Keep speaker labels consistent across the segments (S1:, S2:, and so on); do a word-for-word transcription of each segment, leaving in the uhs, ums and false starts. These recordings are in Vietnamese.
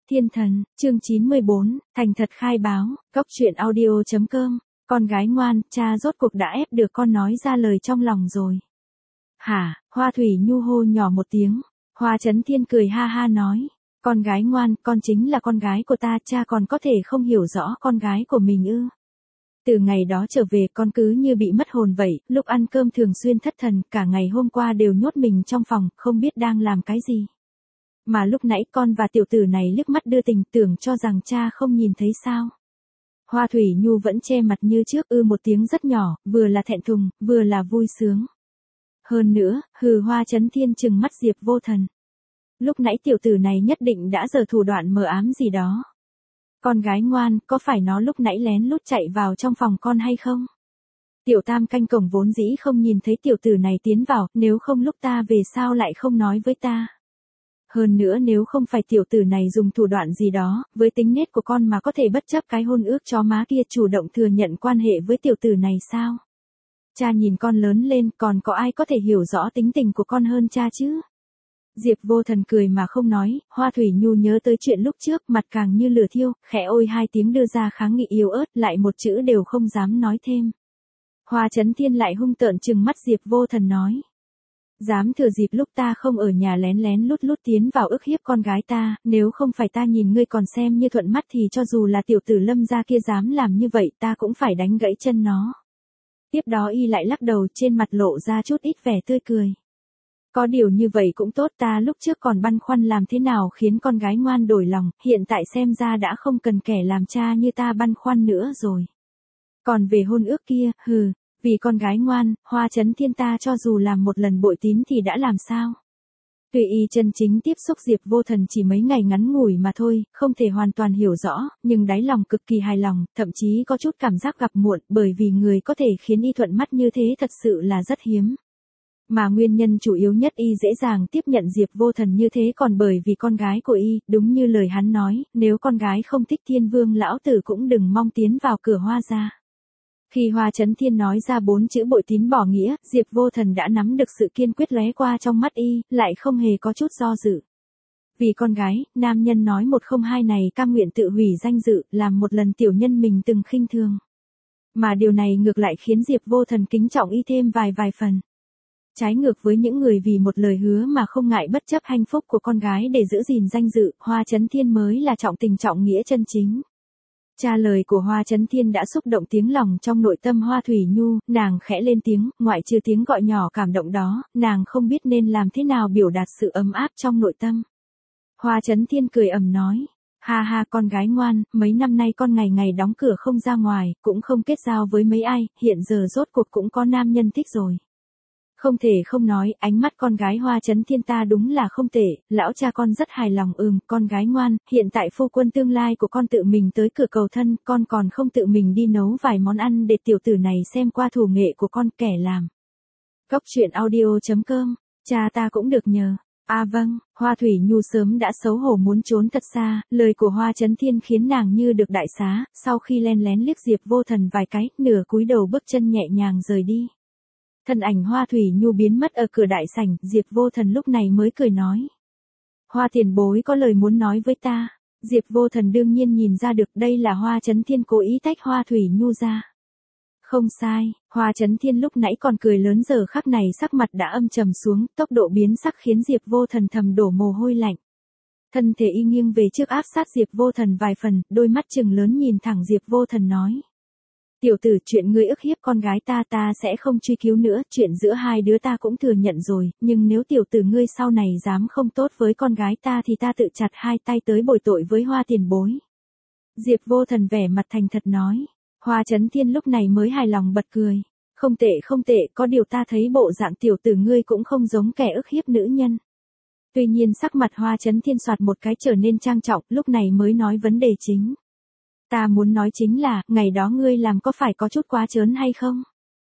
S1: Thiên thần, chương chín mươi bốn, thành thật khai báo, cốc truyện audio.com, con gái ngoan, cha rốt cuộc đã ép được con nói ra lời trong lòng rồi. Hả, Hoa Thủy Nhu hô nhỏ một tiếng, Hoa Chấn Thiên cười ha ha nói, con gái ngoan, con chính là con gái của ta, cha còn có thể không hiểu rõ con gái của mình ư. Từ ngày đó trở về con cứ như bị mất hồn vậy, lúc ăn cơm thường xuyên thất thần, cả ngày hôm qua đều nhốt mình trong phòng, không biết đang làm cái gì. Mà lúc nãy con và tiểu tử này liếc mắt đưa tình, tưởng cho rằng cha không nhìn thấy sao. Hoa Thủy Nhu vẫn che mặt như trước, ư một tiếng rất nhỏ, vừa là thẹn thùng, vừa là vui sướng. Hơn nữa, hừ, Hoa Chấn Thiên trừng mắt Diệp Vô Thần. Lúc nãy tiểu tử này nhất định đã giở thủ đoạn mờ ám gì đó. Con gái ngoan, có phải nó lúc nãy lén lút chạy vào trong phòng con hay không? Tiểu Tam canh cổng vốn dĩ không nhìn thấy tiểu tử này tiến vào, nếu không lúc ta về sao lại không nói với ta? Hơn nữa nếu không phải tiểu tử này dùng thủ đoạn gì đó, với tính nết của con mà có thể bất chấp cái hôn ước chó má kia chủ động thừa nhận quan hệ với tiểu tử này sao? Cha nhìn con lớn lên, còn có ai có thể hiểu rõ tính tình của con hơn cha chứ? Diệp Vô Thần cười mà không nói, Hoa Thủy Nhu nhớ tới chuyện lúc trước, mặt càng như lửa thiêu, khẽ ôi hai tiếng đưa ra kháng nghị yếu ớt, lại một chữ đều không dám nói thêm. Hoa Chấn Thiên lại hung tợn trừng mắt Diệp Vô Thần nói. Dám thừa dịp lúc ta không ở nhà lén lén lút lút tiến vào ức hiếp con gái ta, nếu không phải ta nhìn ngươi còn xem như thuận mắt thì cho dù là tiểu tử Lâm gia kia dám làm như vậy ta cũng phải đánh gãy chân nó. Tiếp đó y lại lắc đầu, trên mặt lộ ra chút ít vẻ tươi cười. Có điều như vậy cũng tốt, ta lúc trước còn băn khoăn làm thế nào khiến con gái ngoan đổi lòng, hiện tại xem ra đã không cần kẻ làm cha như ta băn khoăn nữa rồi. Còn về hôn ước kia, hừ, vì con gái ngoan, Hoa Chấn Thiên ta cho dù làm một lần bội tín thì đã làm sao? Tuy y chân chính tiếp xúc Diệp Vô Thần chỉ mấy ngày ngắn ngủi mà thôi, không thể hoàn toàn hiểu rõ, nhưng đáy lòng cực kỳ hài lòng, thậm chí có chút cảm giác gặp muộn, bởi vì người có thể khiến y thuận mắt như thế thật sự là rất hiếm. Mà nguyên nhân chủ yếu nhất y dễ dàng tiếp nhận Diệp Vô Thần như thế còn bởi vì con gái của y, đúng như lời hắn nói, nếu con gái không thích Thiên Vương lão tử cũng đừng mong tiến vào cửa Hoa gia. Khi Hoa Chấn Thiên nói ra bốn chữ bội tín bỏ nghĩa, Diệp Vô Thần đã nắm được sự kiên quyết lóe qua trong mắt y, lại không hề có chút do dự. Vì con gái, nam nhân nói một không hai này cam nguyện tự hủy danh dự, làm một lần tiểu nhân mình từng khinh thường. Mà điều này ngược lại khiến Diệp Vô Thần kính trọng y thêm vài vài phần. Trái ngược với những người vì một lời hứa mà không ngại bất chấp hạnh phúc của con gái để giữ gìn danh dự, Hoa Chấn Thiên mới là trọng tình trọng nghĩa chân chính. Cha lời của Hoa Chấn Thiên đã xúc động tiếng lòng trong nội tâm Hoa Thủy Nhu, nàng khẽ lên tiếng, ngoại trừ tiếng gọi nhỏ cảm động đó, nàng không biết nên làm thế nào biểu đạt sự ấm áp trong nội tâm. Hoa Chấn Thiên cười ầm nói, ha ha con gái ngoan, mấy năm nay con ngày ngày đóng cửa không ra ngoài, cũng không kết giao với mấy ai, hiện giờ rốt cuộc cũng có nam nhân thích rồi. Không thể không nói, ánh mắt con gái Hoa Chấn Thiên ta đúng là không tệ, lão cha con rất hài lòng. Ừm, con gái ngoan, hiện tại phu quân tương lai của con tự mình tới cửa cầu thân, con còn không tự mình đi nấu vài món ăn để tiểu tử này xem qua thủ nghệ của con, kẻ làm. Cốc truyện audio.com, cha ta cũng được nhờ. À vâng, Hoa Thủy Nhu sớm đã xấu hổ muốn trốn thật xa, lời của Hoa Chấn Thiên khiến nàng như được đại xá, sau khi len lén liếc Diệp Vô Thần vài cái, nửa cúi đầu bước chân nhẹ nhàng rời đi. Thân ảnh Hoa Thủy Nhu biến mất ở cửa đại sảnh, Diệp Vô Thần lúc này mới cười nói. Hoa tiền bối có lời muốn nói với ta. Diệp Vô Thần đương nhiên nhìn ra được đây là Hoa Chấn Thiên cố ý tách Hoa Thủy Nhu ra. Không sai, Hoa Chấn Thiên lúc nãy còn cười lớn giờ khắc này sắc mặt đã âm trầm xuống, tốc độ biến sắc khiến Diệp Vô Thần thầm đổ mồ hôi lạnh. Thân thể y nghiêng về trước áp sát Diệp Vô Thần vài phần, đôi mắt trừng lớn nhìn thẳng Diệp Vô Thần nói. Tiểu tử, chuyện ngươi ức hiếp con gái ta ta sẽ không truy cứu nữa, chuyện giữa hai đứa ta cũng thừa nhận rồi, nhưng nếu tiểu tử ngươi sau này dám không tốt với con gái ta thì ta tự chặt hai tay tới bồi tội với Hoa tiền bối. Diệp Vô Thần vẻ mặt thành thật nói. Hoa Chấn Thiên lúc này mới hài lòng bật cười. Không tệ không tệ, có điều ta thấy bộ dạng tiểu tử ngươi cũng không giống kẻ ức hiếp nữ nhân. Tuy nhiên sắc mặt Hoa Chấn Thiên soạt một cái trở nên trang trọng, lúc này mới nói vấn đề chính. Ta muốn nói chính là, ngày đó ngươi làm có phải có chút quá trớn hay không?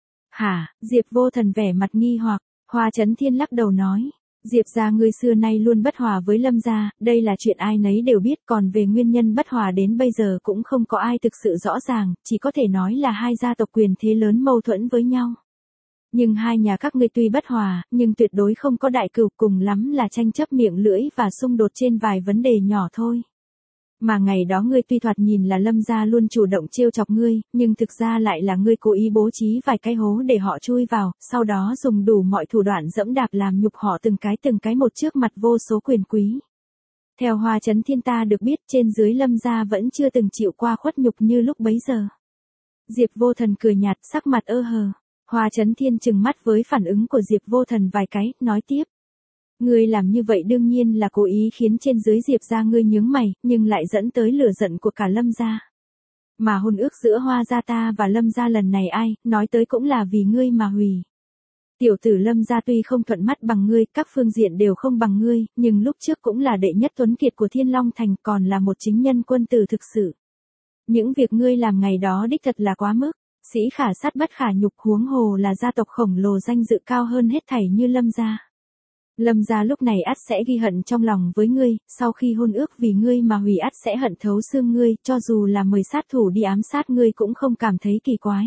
S1: Hả, Diệp Vô Thần vẻ mặt nghi hoặc, Hoa Chấn Thiên lắc đầu nói. Diệp gia ngươi xưa nay luôn bất hòa với Lâm gia, đây là chuyện ai nấy đều biết, còn về nguyên nhân bất hòa đến bây giờ cũng không có ai thực sự rõ ràng, chỉ có thể nói là hai gia tộc quyền thế lớn mâu thuẫn với nhau. Nhưng hai nhà các ngươi tuy bất hòa, nhưng tuyệt đối không có đại cửu, cùng lắm là tranh chấp miệng lưỡi và xung đột trên vài vấn đề nhỏ thôi. Mà ngày đó ngươi tuy thoạt nhìn là Lâm gia luôn chủ động trêu chọc ngươi, nhưng thực ra lại là ngươi cố ý bố trí vài cái hố để họ chui vào, sau đó dùng đủ mọi thủ đoạn dẫm đạp làm nhục họ từng cái từng cái một trước mặt vô số quyền quý. Theo Hoa Chấn Thiên ta được biết trên dưới Lâm gia vẫn chưa từng chịu qua khuất nhục như lúc bấy giờ. Diệp Vô Thần cười nhạt, sắc mặt ơ hờ. Hoa Chấn Thiên trừng mắt với phản ứng của Diệp Vô Thần vài cái, nói tiếp. Ngươi làm như vậy đương nhiên là cố ý khiến trên dưới Diệp gia ngươi nhướng mày, nhưng lại dẫn tới lửa giận của cả Lâm gia. Mà hôn ước giữa Hoa gia ta và Lâm gia lần này ai, nói tới cũng là vì ngươi mà hủy. Tiểu tử Lâm gia tuy không thuận mắt bằng ngươi, các phương diện đều không bằng ngươi, nhưng lúc trước cũng là đệ nhất tuấn kiệt của Thiên Long Thành, còn là một chính nhân quân tử thực sự. Những việc ngươi làm ngày đó đích thật là quá mức, sĩ khả sát bất khả nhục, huống hồ là gia tộc khổng lồ danh dự cao hơn hết thảy như Lâm gia. Lâm gia lúc này ắt sẽ ghi hận trong lòng với ngươi, sau khi hôn ước vì ngươi mà hủy ắt sẽ hận thấu xương ngươi, cho dù là mời sát thủ đi ám sát ngươi cũng không cảm thấy kỳ quái.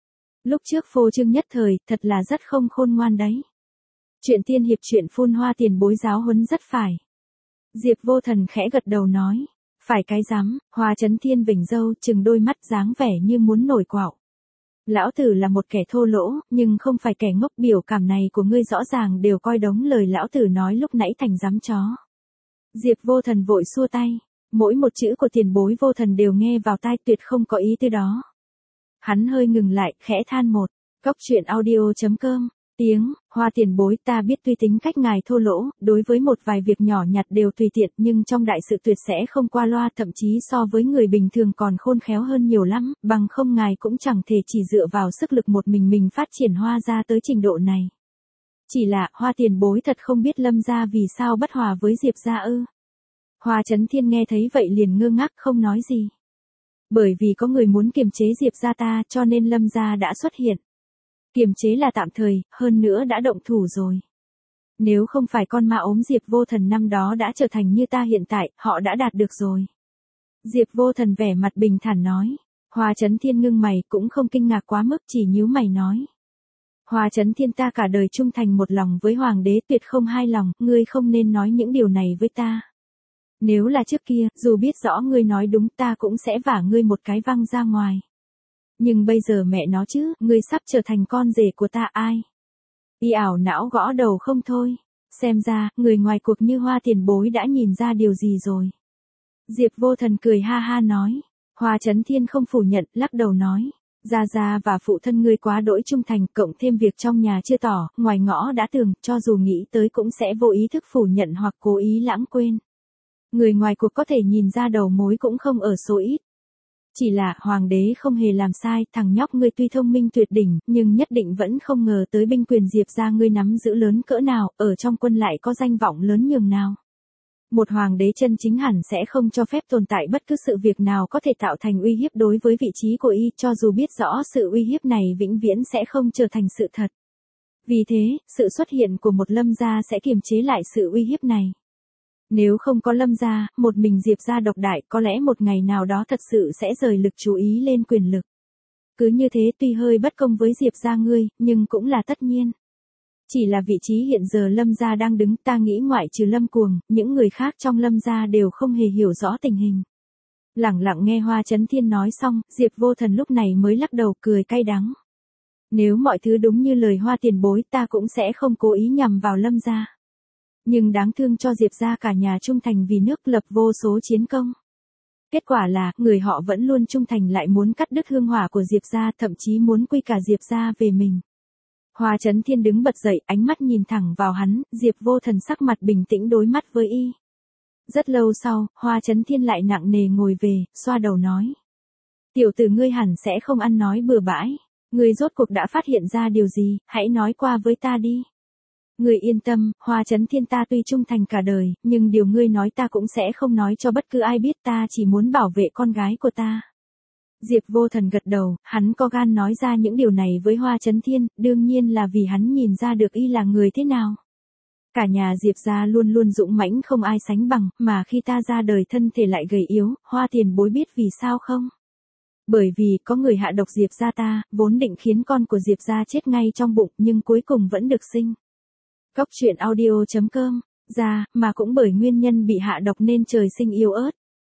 S1: Lúc trước phô trương nhất thời, thật là rất không khôn ngoan đấy. Chuyện tiên hiệp chuyện phun hoa tiền bối giáo huấn rất phải. Diệp Vô Thần khẽ gật đầu nói. Phải cái rắm, Hoa Chấn Thiên vểnh râu, chừng đôi mắt dáng vẻ như muốn nổi quạo. Lão tử là một kẻ thô lỗ, nhưng không phải kẻ ngốc, biểu cảm này của ngươi rõ ràng đều coi đống lời lão tử nói lúc nãy thành rắm chó. Diệp Vô Thần vội xua tay. Mỗi một chữ của tiền bối Vô Thần đều nghe vào tai, tuyệt không có ý tư đó. Hắn hơi ngừng lại, khẽ than một. Cóc truyện audio chấm com. Tiếng, Hoa tiền bối, ta biết tuy tính cách ngài thô lỗ, đối với một vài việc nhỏ nhặt đều tùy tiện, nhưng trong đại sự tuyệt sẽ không qua loa, thậm chí so với người bình thường còn khôn khéo hơn nhiều lắm, bằng không ngài cũng chẳng thể chỉ dựa vào sức lực một mình mình phát triển Hoa gia tới trình độ này. Chỉ là, Hoa tiền bối thật không biết Lâm gia vì sao bất hòa với Diệp gia ư. Hoa Chấn Thiên nghe thấy vậy liền ngơ ngác không nói gì. Bởi vì có người muốn kiềm chế Diệp gia ta cho nên Lâm gia đã xuất hiện. Kiềm chế là tạm thời, hơn nữa đã động thủ rồi. Nếu không phải con ma ốm Diệp Vô Thần năm đó đã trở thành như ta hiện tại, họ đã đạt được rồi. Diệp Vô Thần vẻ mặt bình thản nói. Hoa Chấn Thiên ngưng mày cũng không kinh ngạc quá mức, chỉ nhíu mày nói. Hoa Chấn Thiên, ta cả đời trung thành một lòng với Hoàng đế, tuyệt không hai lòng, ngươi không nên nói những điều này với ta. Nếu là trước kia, dù biết rõ ngươi nói đúng ta cũng sẽ vả ngươi một cái văng ra ngoài. Nhưng bây giờ mẹ nó chứ, ngươi sắp trở thành con rể của ta ai? Y ảo não gõ đầu không thôi. Xem ra, người ngoài cuộc như Hoa tiền bối đã nhìn ra điều gì rồi. Diệp Vô Thần cười ha ha nói. Hoa Chấn Thiên không phủ nhận, lắc đầu nói. Gia Gia và phụ thân ngươi quá đỗi trung thành, cộng thêm việc trong nhà chưa tỏ, ngoài ngõ đã tường, cho dù nghĩ tới cũng sẽ vô ý thức phủ nhận hoặc cố ý lãng quên. Người ngoài cuộc có thể nhìn ra đầu mối cũng không ở số ít. Chỉ là, Hoàng đế không hề làm sai, thằng nhóc ngươi tuy thông minh tuyệt đỉnh, nhưng nhất định vẫn không ngờ tới binh quyền Diệp gia ngươi nắm giữ lớn cỡ nào, ở trong quân lại có danh vọng lớn nhường nào. Một hoàng đế chân chính hẳn sẽ không cho phép tồn tại bất cứ sự việc nào có thể tạo thành uy hiếp đối với vị trí của y, cho dù biết rõ sự uy hiếp này vĩnh viễn sẽ không trở thành sự thật. Vì thế, sự xuất hiện của một Lâm gia sẽ kiềm chế lại sự uy hiếp này. Nếu không có Lâm gia, một mình Diệp gia độc đại, có lẽ một ngày nào đó thật sự sẽ rời lực chú ý lên quyền lực. Cứ như thế tuy hơi bất công với Diệp gia ngươi, nhưng cũng là tất nhiên. Chỉ là vị trí hiện giờ Lâm gia đang đứng, ta nghĩ ngoại trừ Lâm Cuồng, những người khác trong Lâm gia đều không hề hiểu rõ tình hình. Lẳng lặng nghe Hoa Chấn Thiên nói xong, Diệp Vô Thần lúc này mới lắc đầu cười cay đắng. Nếu mọi thứ đúng như lời Hoa tiền bối, ta cũng sẽ không cố ý nhằm vào Lâm gia. Nhưng đáng thương cho Diệp gia cả nhà trung thành vì nước, lập vô số chiến công. Kết quả là, người họ vẫn luôn trung thành lại muốn cắt đứt hương hỏa của Diệp gia, thậm chí muốn quy cả Diệp gia về mình. Hoa Chấn Thiên đứng bật dậy, ánh mắt nhìn thẳng vào hắn, Diệp Vô Thần sắc mặt bình tĩnh đối mắt với y. Rất lâu sau, Hoa Chấn Thiên lại nặng nề ngồi về, xoa đầu nói. Tiểu tử ngươi hẳn sẽ không ăn nói bừa bãi. Ngươi rốt cuộc đã phát hiện ra điều gì, hãy nói qua với ta đi. Ngươi yên tâm, Hoa Chấn Thiên, ta tuy trung thành cả đời, nhưng điều ngươi nói ta cũng sẽ không nói cho bất cứ ai biết, ta chỉ muốn bảo vệ con gái của ta. Diệp Vô Thần gật đầu, hắn có gan nói ra những điều này với Hoa Chấn Thiên, đương nhiên là vì hắn nhìn ra được y là người thế nào. Cả nhà Diệp gia luôn luôn dũng mãnh không ai sánh bằng, mà khi ta ra đời thân thể lại gầy yếu, Hoa tiền bối biết vì sao không? Bởi vì có người hạ độc Diệp gia ta, vốn định khiến con của Diệp gia chết ngay trong bụng, nhưng cuối cùng vẫn được sinh. Cóc truyện audio chấm com, ra, mà cũng bởi nguyên nhân bị hạ độc nên trời sinh yếu ớt.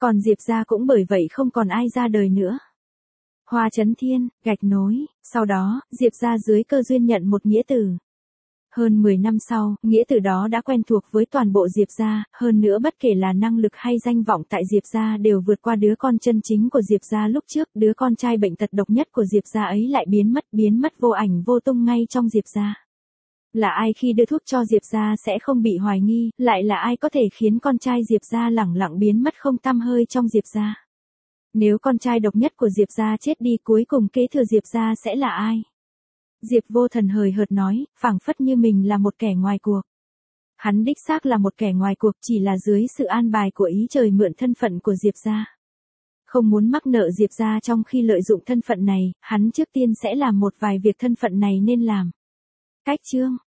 S1: Còn Diệp gia cũng bởi vậy không còn ai ra đời nữa. Hoa Chấn Thiên, gạch nối, sau đó, Diệp gia dưới cơ duyên nhận một nghĩa tử. Hơn mười năm sau, nghĩa tử đó đã quen thuộc với toàn bộ Diệp gia, hơn nữa bất kể là năng lực hay danh vọng tại Diệp gia đều vượt qua đứa con chân chính của Diệp gia lúc trước, đứa con trai bệnh tật độc nhất của Diệp gia ấy lại biến mất, biến mất vô ảnh vô tung ngay trong Diệp gia. Là ai khi đưa thuốc cho Diệp gia sẽ không bị hoài nghi, lại là ai có thể khiến con trai Diệp gia lẳng lặng biến mất không tăm hơi trong Diệp gia? Nếu con trai độc nhất của Diệp gia chết đi cuối cùng kế thừa Diệp gia sẽ là ai? Diệp Vô Thần hời hợt nói, phảng phất như mình là một kẻ ngoài cuộc. Hắn đích xác là một kẻ ngoài cuộc, chỉ là dưới sự an bài của ý trời mượn thân phận của Diệp gia. Không muốn mắc nợ Diệp gia trong khi lợi dụng thân phận này, hắn trước tiên sẽ làm một vài việc thân phận này nên làm. Cách chương